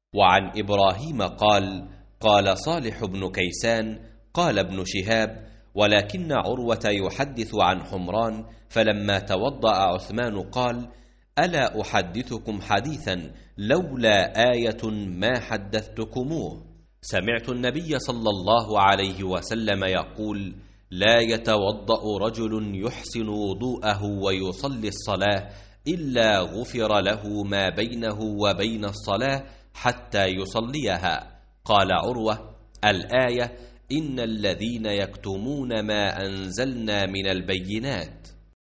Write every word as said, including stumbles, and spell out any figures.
وعن إبراهيم قال: قال صالح بن كيسان: قال ابن شهاب: ولكن عروة يحدث عن حمران، فلما توضأ عثمان قال: ألا أحدثكم حديثا لولا آية ما حدثتكموه؟ سمعت النبي صلى الله عليه وسلم يقول: لا يتوضأ رجل يحسن وضوءه ويصلي الصلاة إلا غفر له ما بينه وبين الصلاة حتى يصليها. قال عروة: الآية: إن الذين يكتمون ما أنزلنا من البينات.